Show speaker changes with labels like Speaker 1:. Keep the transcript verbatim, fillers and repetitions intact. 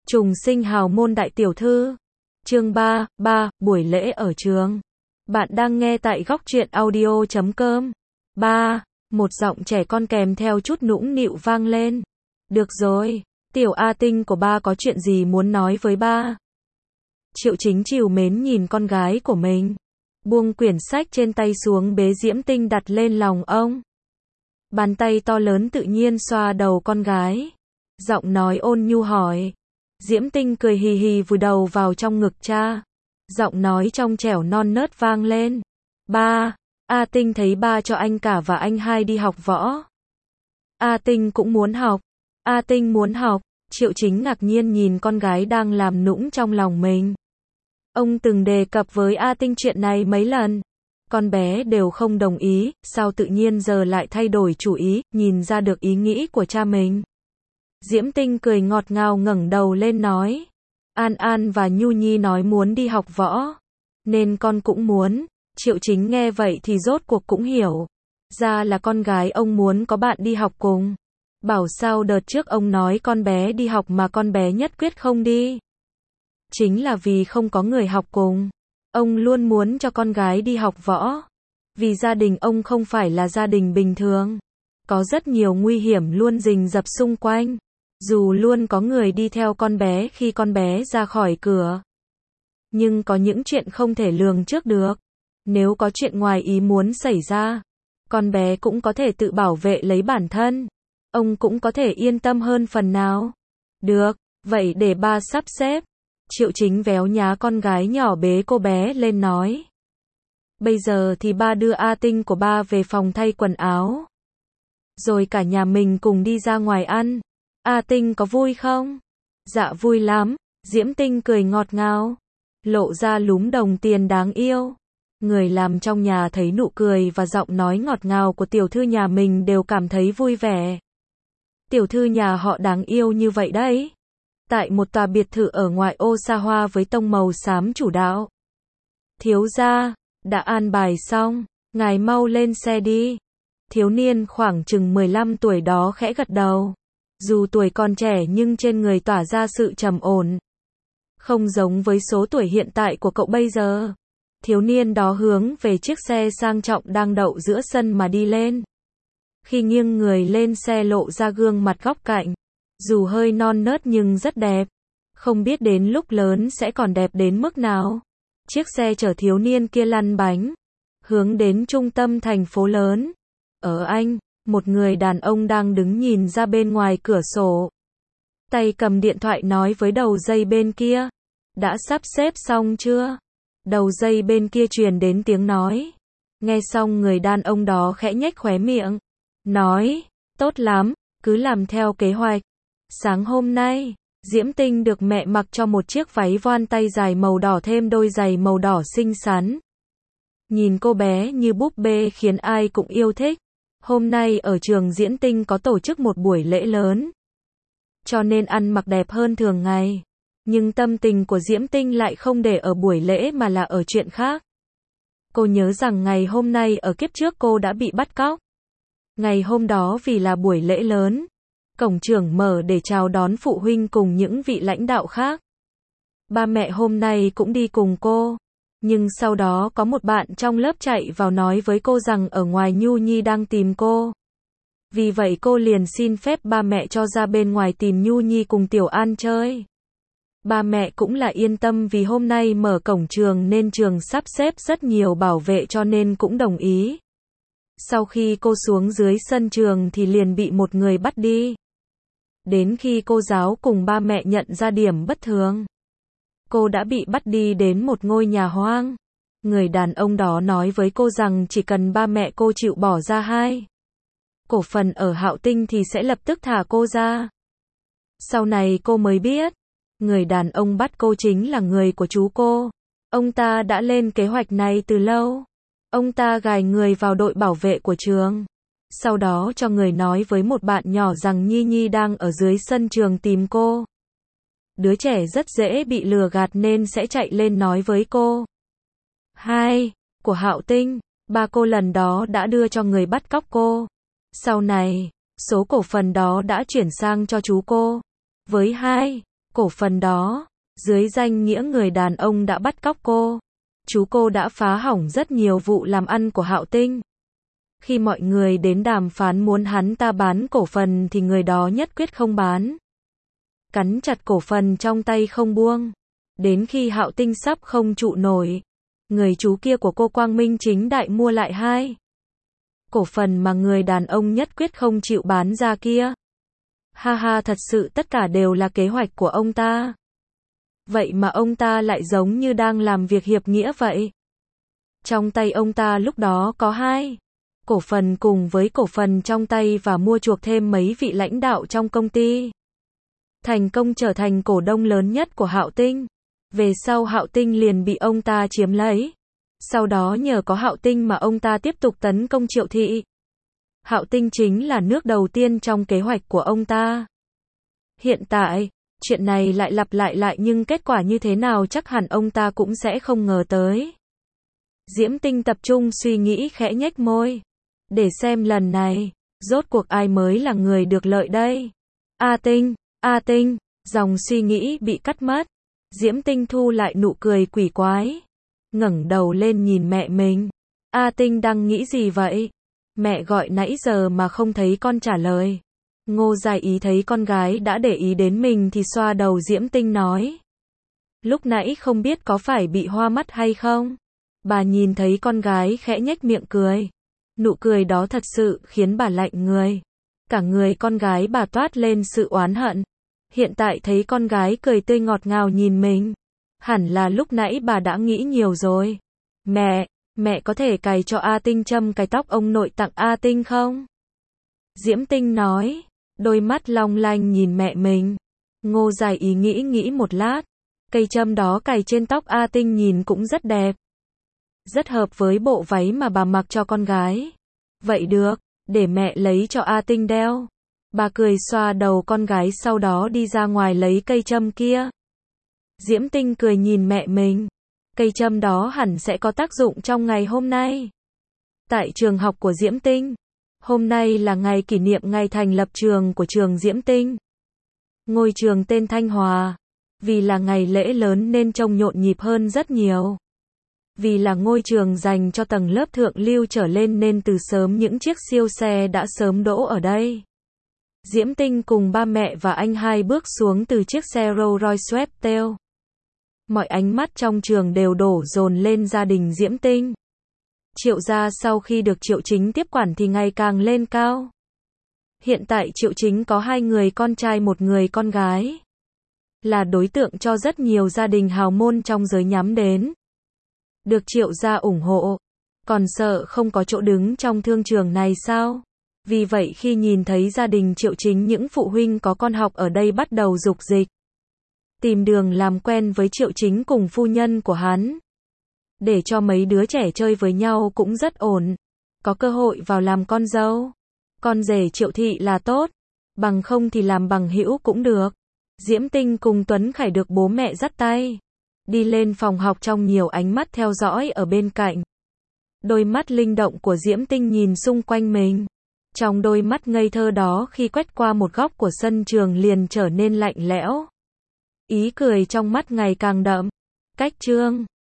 Speaker 1: Trùng sinh hào môn đại tiểu thư. Chương ba, ba, buổi lễ ở trường. Bạn đang nghe tại góc truyện audio chấm com. ba. Một giọng trẻ con kèm theo chút nũng nịu vang lên. Được rồi, tiểu A Tinh của ba có chuyện gì muốn nói với ba? Triệu Chính trìu mến nhìn con gái của mình. Buông quyển sách trên tay xuống bế Diễm Tinh đặt lên lòng ông. Bàn tay to lớn tự nhiên xoa đầu con gái. Giọng nói ôn nhu hỏi. Diễm Tinh cười hì hì vùi đầu vào trong ngực cha. Giọng nói trong trẻo non nớt vang lên. Ba, A Tinh thấy ba cho anh cả và anh hai đi học võ. A Tinh cũng muốn học. A Tinh muốn học. Triệu Chính ngạc nhiên nhìn con gái đang làm nũng trong lòng mình. Ông từng đề cập với A Tinh chuyện này mấy lần. Con bé đều không đồng ý, sao tự nhiên giờ lại thay đổi chủ ý, nhìn ra được ý nghĩ của cha mình. Diễm Tinh cười ngọt ngào ngẩng đầu lên nói. An An và Nhu Nhi nói muốn đi học võ. Nên con cũng muốn. Triệu Chính nghe vậy thì rốt cuộc cũng hiểu. Ra là con gái ông muốn có bạn đi học cùng. Bảo sao đợt trước ông nói con bé đi học mà con bé nhất quyết không đi. Chính là vì không có người học cùng. Ông luôn muốn cho con gái đi học võ. Vì gia đình ông không phải là gia đình bình thường. Có rất nhiều nguy hiểm luôn rình rập xung quanh. Dù luôn có người đi theo con bé khi con bé ra khỏi cửa. Nhưng có những chuyện không thể lường trước được. Nếu có chuyện ngoài ý muốn xảy ra, con bé cũng có thể tự bảo vệ lấy bản thân. Ông cũng có thể yên tâm hơn phần nào. Được, vậy để ba sắp xếp. Triệu Chính véo nhá con gái nhỏ bế cô bé lên nói. Bây giờ thì ba đưa A Tinh của ba về phòng thay quần áo. Rồi cả nhà mình cùng đi ra ngoài ăn. A Tinh có vui không? Dạ vui lắm. Diễm Tinh cười ngọt ngào. Lộ ra lúm đồng tiền đáng yêu. Người làm trong nhà thấy nụ cười và giọng nói ngọt ngào của tiểu thư nhà mình đều cảm thấy vui vẻ. Tiểu thư nhà họ đáng yêu như vậy đấy. Tại một tòa biệt thự ở ngoại ô xa hoa với tông màu xám chủ đạo. Thiếu gia, đã an bài xong, ngài mau lên xe đi. Thiếu niên khoảng chừng mười lăm tuổi đó khẽ gật đầu. Dù tuổi còn trẻ nhưng trên người tỏa ra sự trầm ổn. Không giống với số tuổi hiện tại của cậu bây giờ. Thiếu niên đó hướng về chiếc xe sang trọng đang đậu giữa sân mà đi lên. Khi nghiêng người lên xe lộ ra gương mặt góc cạnh. Dù hơi non nớt nhưng rất đẹp. Không biết đến lúc lớn sẽ còn đẹp đến mức nào. Chiếc xe chở thiếu niên kia lăn bánh. Hướng đến trung tâm thành phố lớn. Ở Anh, một người đàn ông đang đứng nhìn ra bên ngoài cửa sổ. Tay cầm điện thoại nói với đầu dây bên kia. Đã sắp xếp xong chưa? Đầu dây bên kia truyền đến tiếng nói. Nghe xong người đàn ông đó khẽ nhếch khóe miệng. Nói, tốt lắm, cứ làm theo kế hoạch. Sáng hôm nay, Diễm Tinh được mẹ mặc cho một chiếc váy voan tay dài màu đỏ thêm đôi giày màu đỏ xinh xắn. Nhìn cô bé như búp bê khiến ai cũng yêu thích. Hôm nay ở trường Diễm Tinh có tổ chức một buổi lễ lớn. Cho nên ăn mặc đẹp hơn thường ngày. Nhưng tâm tình của Diễm Tinh lại không để ở buổi lễ mà là ở chuyện khác. Cô nhớ rằng ngày hôm nay ở kiếp trước cô đã bị bắt cóc. Ngày hôm đó vì là buổi lễ lớn. Cổng trường mở để chào đón phụ huynh cùng những vị lãnh đạo khác. Ba mẹ hôm nay cũng đi cùng cô. Nhưng sau đó có một bạn trong lớp chạy vào nói với cô rằng ở ngoài Nhu Nhi đang tìm cô. Vì vậy cô liền xin phép ba mẹ cho ra bên ngoài tìm Nhu Nhi cùng Tiểu An chơi. Ba mẹ cũng là yên tâm vì hôm nay mở cổng trường nên trường sắp xếp rất nhiều bảo vệ cho nên cũng đồng ý. Sau khi cô xuống dưới sân trường thì liền bị một người bắt đi. Đến khi cô giáo cùng ba mẹ nhận ra điểm bất thường. Cô đã bị bắt đi đến một ngôi nhà hoang. Người đàn ông đó nói với cô rằng chỉ cần ba mẹ cô chịu bỏ ra hai cổ phần ở Hạo Tinh thì sẽ lập tức thả cô ra. Sau này cô mới biết, người đàn ông bắt cô chính là người của chú cô. Ông ta đã lên kế hoạch này từ lâu. Ông ta gài người vào đội bảo vệ của trường. Sau đó cho người nói với một bạn nhỏ rằng Nhi Nhi đang ở dưới sân trường tìm cô. Đứa trẻ rất dễ bị lừa gạt nên sẽ chạy lên nói với cô. Hai, của Hạo Tinh, ba cô lần đó đã đưa cho người bắt cóc cô. Sau này, số cổ phần đó đã chuyển sang cho chú cô. Với hai, Cổ phần đó, dưới danh nghĩa người đàn ông đã bắt cóc cô. Chú cô đã phá hỏng rất nhiều vụ làm ăn của Hạo Tinh. Khi mọi người đến đàm phán muốn hắn ta bán cổ phần thì người đó nhất quyết không bán. Cắn chặt cổ phần trong tay không buông. Đến khi Hạo Tinh sắp không trụ nổi, người chú kia của cô quang minh chính đại mua lại hai cổ phần mà người đàn ông nhất quyết không chịu bán ra kia. Ha ha, thật sự tất cả đều là kế hoạch của ông ta. Vậy mà ông ta lại giống như đang làm việc hiệp nghĩa vậy. Trong tay ông ta lúc đó có hai cổ phần cùng với cổ phần trong tay và mua chuộc thêm mấy vị lãnh đạo trong công ty. Thành công trở thành cổ đông lớn nhất của Hạo Tinh. Về sau Hạo Tinh liền bị ông ta chiếm lấy. Sau đó nhờ có Hạo Tinh mà ông ta tiếp tục tấn công Triệu Thị. Hạo Tinh chính là nước đầu tiên trong kế hoạch của ông ta. Hiện tại, chuyện này lại lặp lại lại nhưng kết quả như thế nào chắc hẳn ông ta cũng sẽ không ngờ tới. Diễm Tinh tập trung suy nghĩ khẽ nhếch môi. Để xem lần này, rốt cuộc ai mới là người được lợi đây. A Tinh, A Tinh, dòng suy nghĩ bị cắt mất. Diễm Tinh thu lại nụ cười quỷ quái. Ngẩng đầu lên nhìn mẹ mình. A Tinh đang nghĩ gì vậy? Mẹ gọi nãy giờ mà không thấy con trả lời. Ngô Dài Ý thấy con gái đã để ý đến mình thì xoa đầu Diễm Tinh nói. Lúc nãy không biết có phải bị hoa mắt hay không? Bà nhìn thấy con gái khẽ nhếch miệng cười. Nụ cười đó thật sự khiến bà lạnh người. Cả người con gái bà toát lên sự oán hận. Hiện tại thấy con gái cười tươi ngọt ngào nhìn mình. Hẳn là lúc nãy bà đã nghĩ nhiều rồi. Mẹ, mẹ có thể cài cho A Tinh châm cái tóc ông nội tặng A Tinh không? Diễm Tinh nói, đôi mắt long lanh nhìn mẹ mình. Ngô Dài Ý nghĩ nghĩ một lát. Cây châm đó cài trên tóc A Tinh nhìn cũng rất đẹp. Rất hợp với bộ váy mà bà mặc cho con gái. Vậy được, để mẹ lấy cho A Tinh đeo. Bà cười xoa đầu con gái sau đó đi ra ngoài lấy cây châm kia. Diễm Tinh cười nhìn mẹ mình. Cây châm đó hẳn sẽ có tác dụng trong ngày hôm nay. Tại trường học của Diễm Tinh. Hôm nay là ngày kỷ niệm ngày thành lập trường của trường Diễm Tinh. Ngôi trường tên Thanh Hòa. Vì là ngày lễ lớn nên trông nhộn nhịp hơn rất nhiều. Vì là ngôi trường dành cho tầng lớp thượng lưu trở lên nên từ sớm những chiếc siêu xe đã sớm đỗ ở đây. Diễm Tinh cùng ba mẹ và anh hai bước xuống từ chiếc xe Rolls Royce Sweptail. Mọi ánh mắt trong trường đều đổ dồn lên gia đình Diễm Tinh. Triệu gia sau khi được Triệu Chính tiếp quản thì ngày càng lên cao. Hiện tại Triệu Chính có hai người con trai một người con gái. Là đối tượng cho rất nhiều gia đình hào môn trong giới nhắm đến. Được Triệu gia ủng hộ. Còn sợ không có chỗ đứng trong thương trường này sao? Vì vậy khi nhìn thấy gia đình Triệu Chính những phụ huynh có con học ở đây bắt đầu dục dịch. Tìm đường làm quen với Triệu Chính cùng phu nhân của hắn. Để cho mấy đứa trẻ chơi với nhau cũng rất ổn. Có cơ hội vào làm con dâu. Con rể Triệu Thị là tốt. Bằng không thì làm bằng hữu cũng được. Diễm Tinh cùng Tuấn Khải được bố mẹ dắt tay. Đi lên phòng học trong nhiều ánh mắt theo dõi ở bên cạnh. Đôi mắt linh động của Diễm Tinh nhìn xung quanh mình. Trong đôi mắt ngây thơ đó khi quét qua một góc của sân trường liền trở nên lạnh lẽo. Ý cười trong mắt ngày càng đậm. Cách chương